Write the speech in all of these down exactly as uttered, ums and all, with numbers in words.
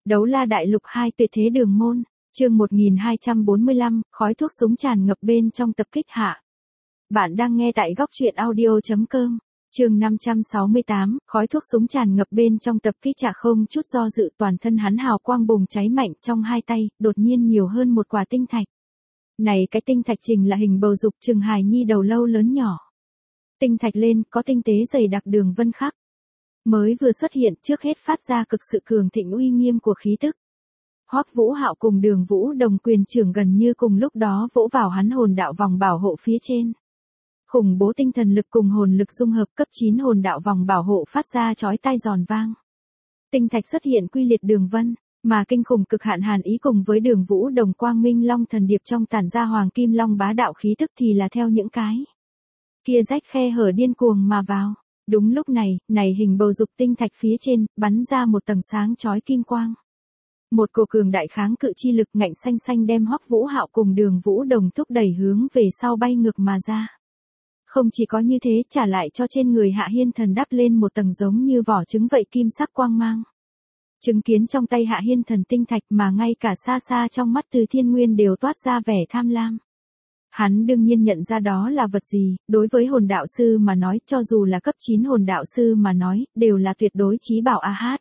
Đấu la đại lục hai tuyệt thế đường môn, chương một nghìn hai trăm bốn mươi lăm, khói thuốc súng tràn ngập bên trong tập kích hạ. Bạn đang nghe tại góc truyện audio.com, chương năm trăm sáu mươi tám, khói thuốc súng tràn ngập bên trong tập kích hạ. Không chút do dự, toàn thân hắn hào quang bùng cháy mạnh trong hai tay, đột nhiên nhiều hơn một quả tinh thạch. Này cái tinh thạch trình là hình bầu dục chừng hài nhi đầu lâu lớn nhỏ. Tinh thạch lên có tinh tế dày đặc đường vân khắc. Mới vừa xuất hiện trước hết phát ra cực sự cường thịnh uy nghiêm của khí tức. Hoắc Vũ Hạo cùng Đường Vũ Đồng quyền trưởng gần như cùng lúc đó vỗ vào hắn hồn đạo vòng bảo hộ phía trên. Khủng bố tinh thần lực cùng hồn lực dung hợp cấp chín hồn đạo vòng bảo hộ phát ra chói tai giòn vang. Tinh thạch xuất hiện quy liệt đường vân, mà kinh khủng cực hạn hàn ý cùng với Đường Vũ Đồng quang minh long thần điệp trong tản ra hoàng kim long bá đạo khí tức thì là theo những cái kia rách khe hở điên cuồng mà vào. Đúng lúc này, này hình bầu dục tinh thạch phía trên, bắn ra một tầng sáng chói kim quang. Một cổ cường đại kháng cự chi lực ngạnh xanh xanh đem Hoắc Vũ Hạo cùng Đường Vũ Đồng thúc đẩy hướng về sau bay ngược mà ra. Không chỉ có như thế, trả lại cho trên người Hạ Hiên Thần đắp lên một tầng giống như vỏ trứng vậy kim sắc quang mang. Chứng kiến trong tay Hạ Hiên Thần tinh thạch mà ngay cả xa xa trong mắt Từ Thiên Nguyên đều toát ra vẻ tham lam. Hắn đương nhiên nhận ra đó là vật gì, đối với hồn đạo sư mà nói, cho dù là cấp chín hồn đạo sư mà nói, đều là tuyệt đối chí bảo a hát.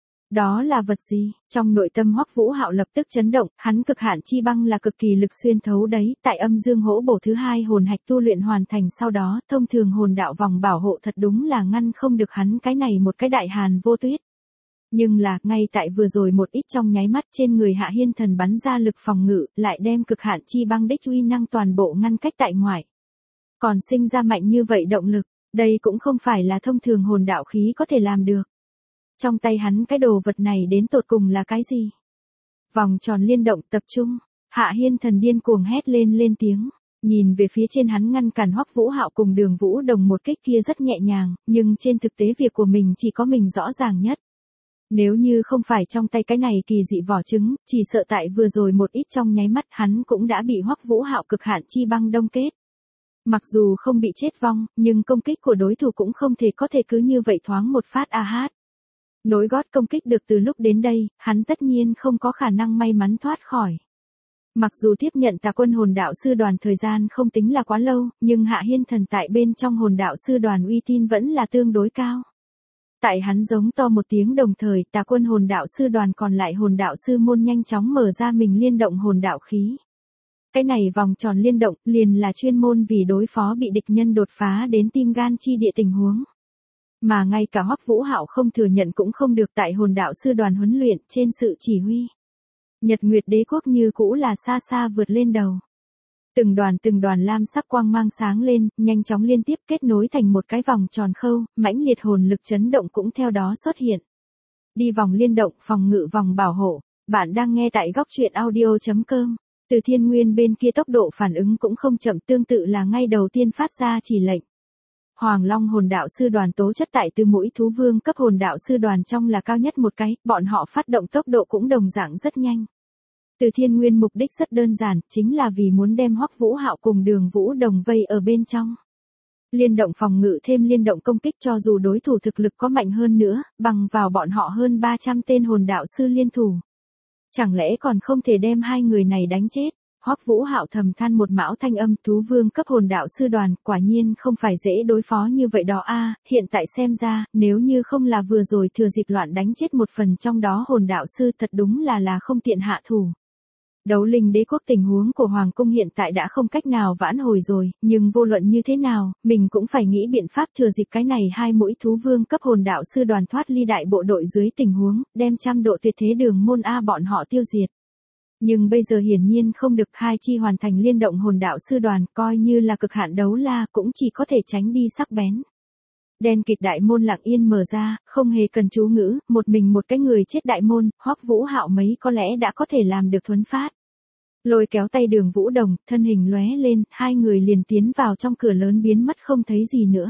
Đó là vật gì? Trong nội tâm Hoắc Vũ Hạo lập tức chấn động, hắn cực hạn chi băng là cực kỳ lực xuyên thấu đấy, tại âm dương hỗ bổ thứ hai hồn hạch tu luyện hoàn thành sau đó, thông thường hồn đạo vòng bảo hộ thật đúng là ngăn không được hắn cái này một cái đại hàn vô tuyết. Nhưng là, ngay tại vừa rồi một ít trong nháy mắt trên người Hạ Hiên Thần bắn ra lực phòng ngự, lại đem cực hạn chi băng đích uy năng toàn bộ ngăn cách tại ngoài. Còn sinh ra mạnh như vậy động lực, đây cũng không phải là thông thường hồn đạo khí có thể làm được. Trong tay hắn cái đồ vật này đến tột cùng là cái gì? Vòng tròn liên động tập trung, Hạ Hiên Thần điên cuồng hét lên lên tiếng. Nhìn về phía trên hắn ngăn cản Hoắc Vũ Hạo cùng Đường Vũ Đồng một kích kia rất nhẹ nhàng, nhưng trên thực tế việc của mình chỉ có mình rõ ràng nhất. Nếu như không phải trong tay cái này kỳ dị vỏ trứng, chỉ sợ tại vừa rồi một ít trong nháy mắt hắn cũng đã bị Hoắc Vũ Hạo cực hạn chi băng đông kết. Mặc dù không bị chết vong, nhưng công kích của đối thủ cũng không thể có thể cứ như vậy thoáng một phát a hát. Nối gót công kích được từ lúc đến đây, hắn tất nhiên không có khả năng may mắn thoát khỏi. Mặc dù tiếp nhận Tà Quân hồn đạo sư đoàn thời gian không tính là quá lâu, nhưng Hạ Hiên Thần tại bên trong hồn đạo sư đoàn uy tín vẫn là tương đối cao. Tại hắn giống to một tiếng đồng thời, Tà Quân hồn đạo sư đoàn còn lại hồn đạo sư môn nhanh chóng mở ra mình liên động hồn đạo khí. Cái này vòng tròn liên động liền là chuyên môn vì đối phó bị địch nhân đột phá đến tim gan chi địa tình huống. Mà ngay cả Hoắc Vũ Hạo không thừa nhận cũng không được, tại hồn đạo sư đoàn huấn luyện trên sự chỉ huy. Nhật Nguyệt Đế quốc như cũ là xa xa vượt lên đầu. Từng đoàn từng đoàn lam sắc quang mang sáng lên, nhanh chóng liên tiếp kết nối thành một cái vòng tròn khâu, mãnh liệt hồn lực chấn động cũng theo đó xuất hiện. Đi vòng liên động, phòng ngự vòng bảo hộ, bạn đang nghe tại góc truyện audio.com. Từ Thiên Nguyên bên kia tốc độ phản ứng cũng không chậm, tương tự là ngay đầu tiên phát ra chỉ lệnh. Hoàng Long hồn đạo sư đoàn tố chất tại từ mỗi thú vương cấp hồn đạo sư đoàn trong là cao nhất một cái, bọn họ phát động tốc độ cũng đồng dạng rất nhanh. Từ Thiên Nguyên mục đích rất đơn giản, chính là vì muốn đem Hoắc Vũ Hạo cùng Đường Vũ Đồng vây ở bên trong. Liên động phòng ngự thêm liên động công kích, cho dù đối thủ thực lực có mạnh hơn nữa, bằng vào bọn họ hơn ba trăm tên hồn đạo sư liên thủ. Chẳng lẽ còn không thể đem hai người này đánh chết? Hoắc Vũ Hạo thầm than một mão thanh âm, thú vương cấp hồn đạo sư đoàn, quả nhiên không phải dễ đối phó như vậy đó a, hiện tại xem ra, nếu như không là vừa rồi thừa dịp loạn đánh chết một phần trong đó hồn đạo sư, thật đúng là là không tiện hạ thủ. Đấu linh đế quốc tình huống của Hoàng cung hiện tại đã không cách nào vãn hồi rồi, nhưng vô luận như thế nào, mình cũng phải nghĩ biện pháp thừa dịp cái này hai mũi thú vương cấp hồn đạo sư đoàn thoát ly đại bộ đội dưới tình huống, đem trăm độ tuyệt thế đường môn A bọn họ tiêu diệt. Nhưng bây giờ hiển nhiên không được, hai chi hoàn thành liên động hồn đạo sư đoàn, coi như là cực hạn đấu la cũng chỉ có thể tránh đi sắc bén. Đen kịt đại môn lặng yên mở ra, không hề cần chú ngữ, một mình một cái người chết đại môn, Hoắc Vũ Hạo mấy có lẽ đã có thể làm được thuấn phát. Lôi kéo tay Đường Vũ Đồng, thân hình lóe lên, hai người liền tiến vào trong cửa lớn biến mất không thấy gì nữa.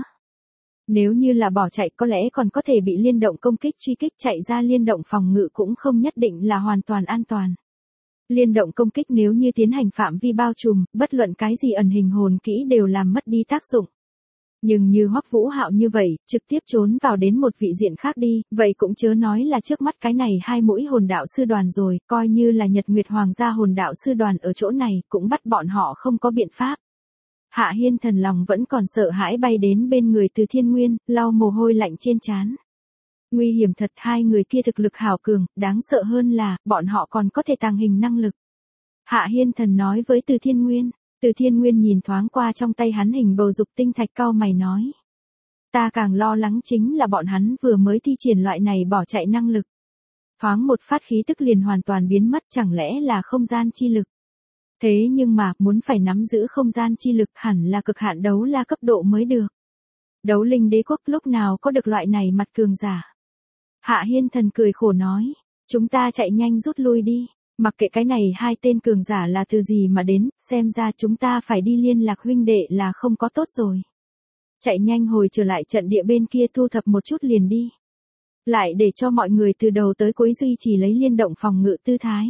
Nếu như là bỏ chạy có lẽ còn có thể bị liên động công kích truy kích, chạy ra liên động phòng ngự cũng không nhất định là hoàn toàn an toàn. Liên động công kích nếu như tiến hành phạm vi bao trùm, bất luận cái gì ẩn hình hồn kỹ đều làm mất đi tác dụng. Nhưng như Hoắc Vũ Hạo như vậy, trực tiếp trốn vào đến một vị diện khác đi, vậy cũng chớ nói là trước mắt cái này hai mũi hồn đạo sư đoàn rồi, coi như là Nhật Nguyệt Hoàng gia hồn đạo sư đoàn ở chỗ này, cũng bắt bọn họ không có biện pháp. Hạ Hiên Thần lòng vẫn còn sợ hãi bay đến bên người Từ Thiên Nguyên, lau mồ hôi lạnh trên trán. Nguy hiểm thật, hai người kia thực lực hảo cường, đáng sợ hơn là, bọn họ còn có thể tàng hình năng lực. Hạ Hiên Thần nói với Từ Thiên Nguyên. Từ Thiên Nguyên nhìn thoáng qua trong tay hắn hình bầu dục tinh thạch, cau mày nói. Ta càng lo lắng chính là bọn hắn vừa mới thi triển loại này bỏ chạy năng lực. Thoáng một phát khí tức liền hoàn toàn biến mất, chẳng lẽ là không gian chi lực. Thế nhưng mà, muốn phải nắm giữ không gian chi lực hẳn là cực hạn đấu la cấp độ mới được. Đấu linh đế quốc lúc nào có được loại này mặt cường giả. Hạ Hiên Thần cười khổ nói. Chúng ta chạy nhanh rút lui đi. Mặc kệ cái này hai tên cường giả là từ gì mà đến, xem ra chúng ta phải đi liên lạc huynh đệ là không có tốt rồi. Chạy nhanh hồi trở lại trận địa bên kia thu thập một chút liền đi. Lại để cho mọi người từ đầu tới cuối duy trì lấy liên động phòng ngự tư thái.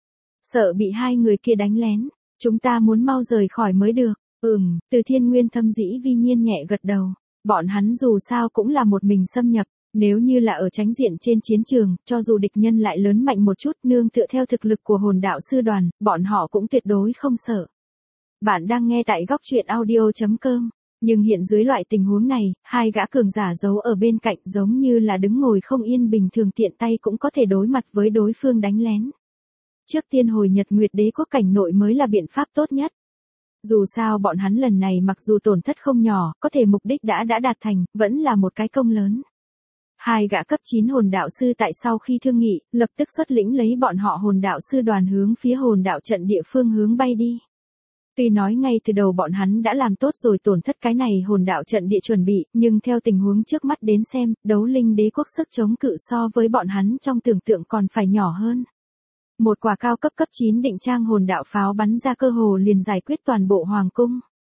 Sợ bị hai người kia đánh lén, chúng ta muốn mau rời khỏi mới được. Ừm, Từ Thiên Nguyên thâm dĩ vi nhiên nhẹ gật đầu. Bọn hắn dù sao cũng là một mình xâm nhập. Nếu như là ở tránh diện trên chiến trường, cho dù địch nhân lại lớn mạnh một chút, nương tựa theo thực lực của hồn đạo sư đoàn, bọn họ cũng tuyệt đối không sợ. Bạn đang nghe tại góc truyện audio chấm com. Nhưng hiện dưới loại tình huống này, hai gã cường giả giấu ở bên cạnh giống như là đứng ngồi không yên bình thường, tiện tay cũng có thể đối mặt với đối phương đánh lén. Trước tiên hồi Nhật Nguyệt đế quốc cảnh nội mới là biện pháp tốt nhất. Dù sao bọn hắn lần này mặc dù tổn thất không nhỏ, có thể mục đích đã đã đạt thành, vẫn là một cái công lớn. Hai gã cấp chín hồn đạo sư tại sau khi thương nghị, lập tức xuất lĩnh lấy bọn họ hồn đạo sư đoàn hướng phía hồn đạo trận địa phương hướng bay đi. Tuy nói ngay từ đầu bọn hắn đã làm tốt rồi tổn thất cái này hồn đạo trận địa chuẩn bị, nhưng theo tình huống trước mắt đến xem, đấu linh đế quốc sức chống cự so với bọn hắn trong tưởng tượng còn phải nhỏ hơn. Một quả cao cấp cấp chín định trang hồn đạo pháo bắn ra cơ hồ liền giải quyết toàn bộ hoàng cung.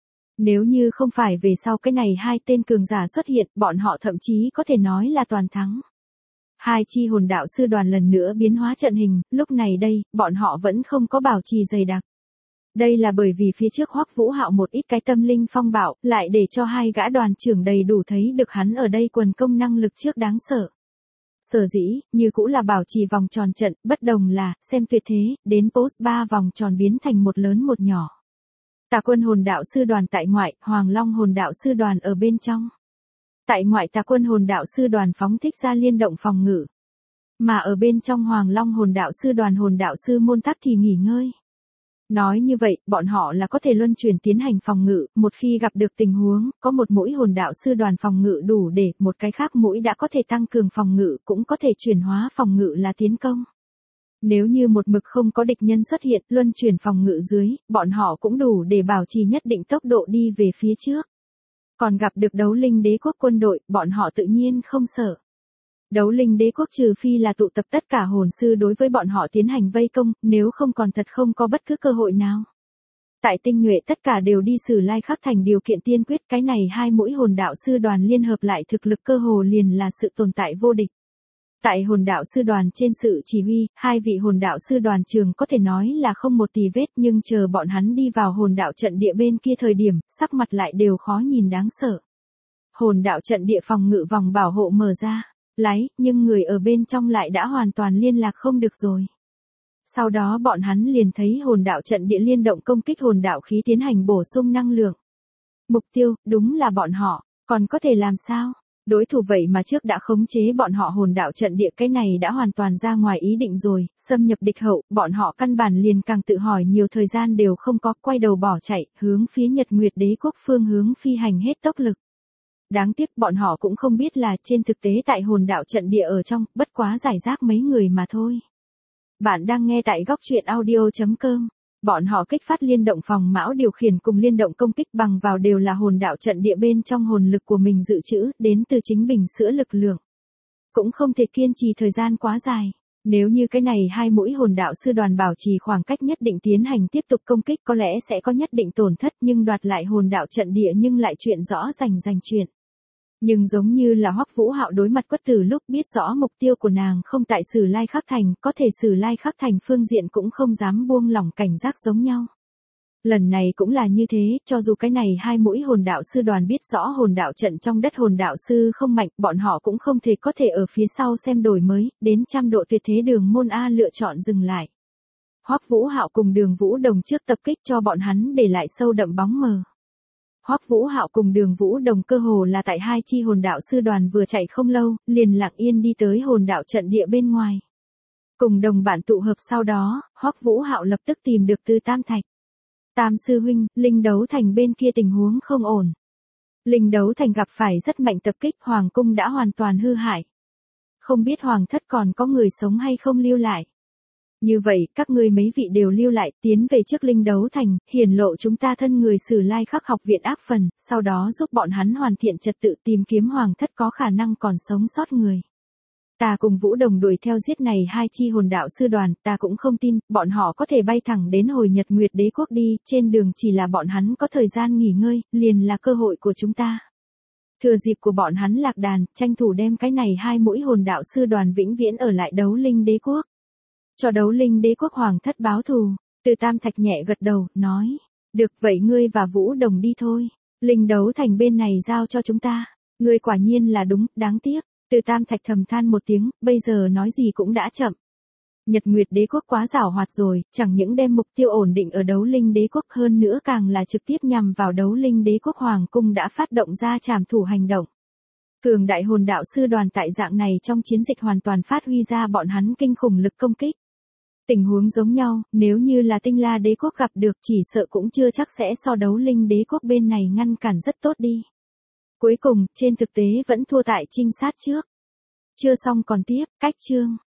Nếu như không phải về sau cái này hai tên cường giả xuất hiện, bọn họ thậm chí có thể nói là toàn thắng. Hai chi hồn đạo sư đoàn lần nữa biến hóa trận hình, lúc này đây, bọn họ vẫn không có bảo trì dày đặc. Đây là bởi vì phía trước Hoắc Vũ Hạo một ít cái tâm linh phong bạo, lại để cho hai gã đoàn trưởng đầy đủ thấy được hắn ở đây quần công năng lực trước đáng sợ. Sở dĩ, như cũ là bảo trì vòng tròn trận, bất đồng là, xem tuyệt thế, đến post ba vòng tròn biến thành một lớn một nhỏ. Tà quân hồn đạo sư đoàn tại ngoại, Hoàng Long hồn đạo sư đoàn ở bên trong. Tại ngoại tà quân hồn đạo sư đoàn phóng thích ra liên động phòng ngự. Mà ở bên trong Hoàng Long hồn đạo sư đoàn hồn đạo sư môn tháp thì nghỉ ngơi. Nói như vậy, bọn họ là có thể luân chuyển tiến hành phòng ngự, một khi gặp được tình huống, có một mũi hồn đạo sư đoàn phòng ngự đủ để, một cái khác mũi đã có thể tăng cường phòng ngự, cũng có thể chuyển hóa phòng ngự là tiến công. Nếu như một mực không có địch nhân xuất hiện, luân chuyển phòng ngự dưới, bọn họ cũng đủ để bảo trì nhất định tốc độ đi về phía trước. Còn gặp được đấu linh đế quốc quân đội, bọn họ tự nhiên không sợ. Đấu linh đế quốc trừ phi là tụ tập tất cả hồn sư đối với bọn họ tiến hành vây công, nếu không còn thật không có bất cứ cơ hội nào. Tại tinh nhuệ tất cả đều đi Sử Lai Khắc thành điều kiện tiên quyết, cái này hai mũi hồn đạo sư đoàn liên hợp lại thực lực cơ hồ liền là sự tồn tại vô địch. Tại hồn đạo sư đoàn trên sự chỉ huy, hai vị hồn đạo sư đoàn trường có thể nói là không một tì vết, nhưng chờ bọn hắn đi vào hồn đạo trận địa bên kia thời điểm, sắc mặt lại đều khó nhìn đáng sợ. Hồn đạo trận địa phòng ngự vòng bảo hộ mở ra, láy, nhưng người ở bên trong lại đã hoàn toàn liên lạc không được rồi. Sau đó bọn hắn liền thấy hồn đạo trận địa liên động công kích hồn đạo khí tiến hành bổ sung năng lượng. Mục tiêu, đúng là bọn họ, còn có thể làm sao? Đối thủ vậy mà trước đã khống chế bọn họ hồn đạo trận địa, cái này đã hoàn toàn ra ngoài ý định rồi, xâm nhập địch hậu, bọn họ căn bản liền càng tự hỏi nhiều thời gian đều không có, quay đầu bỏ chạy, hướng phía Nhật Nguyệt đế quốc phương hướng phi hành hết tốc lực. Đáng tiếc bọn họ cũng không biết là trên thực tế tại hồn đạo trận địa ở trong, bất quá giải rác mấy người mà thôi. Bạn đang nghe tại góc truyện audio chấm com. Bọn họ kích phát liên động phòng mão điều khiển cùng liên động công kích bằng vào đều là hồn đạo trận địa bên trong hồn lực của mình dự trữ, đến từ chính bình sữa lực lượng. Cũng không thể kiên trì thời gian quá dài. Nếu như cái này hai mũi hồn đạo sư đoàn bảo trì khoảng cách nhất định tiến hành tiếp tục công kích, có lẽ sẽ có nhất định tổn thất, nhưng đoạt lại hồn đạo trận địa nhưng lại chuyện rõ rành rành chuyện. Nhưng giống như là Hoắc Vũ Hạo đối mặt Quất Tử lúc biết rõ mục tiêu của nàng không tại Sử Lai Khắc thành, có thể Sử Lai Khắc thành phương diện cũng không dám buông lỏng cảnh giác giống nhau. Lần này cũng là như thế, cho dù cái này hai mũi hồn đạo sư đoàn biết rõ hồn đạo trận trong đất hồn đạo sư không mạnh, bọn họ cũng không thể có thể ở phía sau xem đổi mới, đến trăm độ tuyệt thế đường môn A lựa chọn dừng lại. Hoắc Vũ Hạo cùng Đường Vũ Đồng trước tập kích cho bọn hắn để lại sâu đậm bóng mờ. Hoắc Vũ Hạo cùng Đường Vũ Đồng cơ hồ là tại hai chi hồn đạo sư đoàn vừa chạy không lâu, liền lặng yên đi tới hồn đạo trận địa bên ngoài. Cùng đồng bạn tụ hợp sau đó, Hoắc Vũ Hạo lập tức tìm được Từ Tam Thạch. Tam sư huynh, Linh Đấu Thành bên kia tình huống không ổn. Linh Đấu Thành gặp phải rất mạnh tập kích, hoàng cung đã hoàn toàn hư hại. Không biết hoàng thất còn có người sống hay không lưu lại. Như vậy, các ngươi mấy vị đều lưu lại, tiến về trước Linh Đấu Thành, hiển lộ chúng ta thân người Sử Lai Khắc học viện ác phần, sau đó giúp bọn hắn hoàn thiện trật tự tìm kiếm hoàng thất có khả năng còn sống sót người. Ta cùng Vũ Đồng đuổi theo giết này hai chi hồn đạo sư đoàn, ta cũng không tin, bọn họ có thể bay thẳng đến hồi Nhật Nguyệt Đế quốc đi, trên đường chỉ là bọn hắn có thời gian nghỉ ngơi, liền là cơ hội của chúng ta. Thừa dịp của bọn hắn lạc đàn, tranh thủ đem cái này hai mũi hồn đạo sư đoàn vĩnh viễn ở lại Đấu Linh Đế quốc. Cho Đấu Linh Đế quốc hoàng thất báo thù. Từ Tam Thạch nhẹ gật đầu, nói, được vậy ngươi và Vũ Đồng đi thôi. Linh Đấu Thành bên này giao cho chúng ta. Ngươi quả nhiên là đúng, đáng tiếc. Từ Tam Thạch thầm than một tiếng, bây giờ nói gì cũng đã chậm. Nhật Nguyệt Đế quốc quá giảo hoạt rồi, chẳng những đem mục tiêu ổn định ở Đấu Linh Đế quốc hơn nữa càng là trực tiếp nhằm vào Đấu Linh Đế quốc hoàng cung đã phát động ra trảm thủ hành động. Cường đại hồn đạo sư đoàn tại dạng này trong chiến dịch hoàn toàn phát huy ra bọn hắn kinh khủng lực công kích. Tình huống giống nhau, nếu như là Tinh La Đế quốc gặp được chỉ sợ cũng chưa chắc sẽ so Đấu Linh Đế quốc bên này ngăn cản rất tốt đi. Cuối cùng, trên thực tế vẫn thua tại trinh sát trước. Chưa xong còn tiếp, cách chương.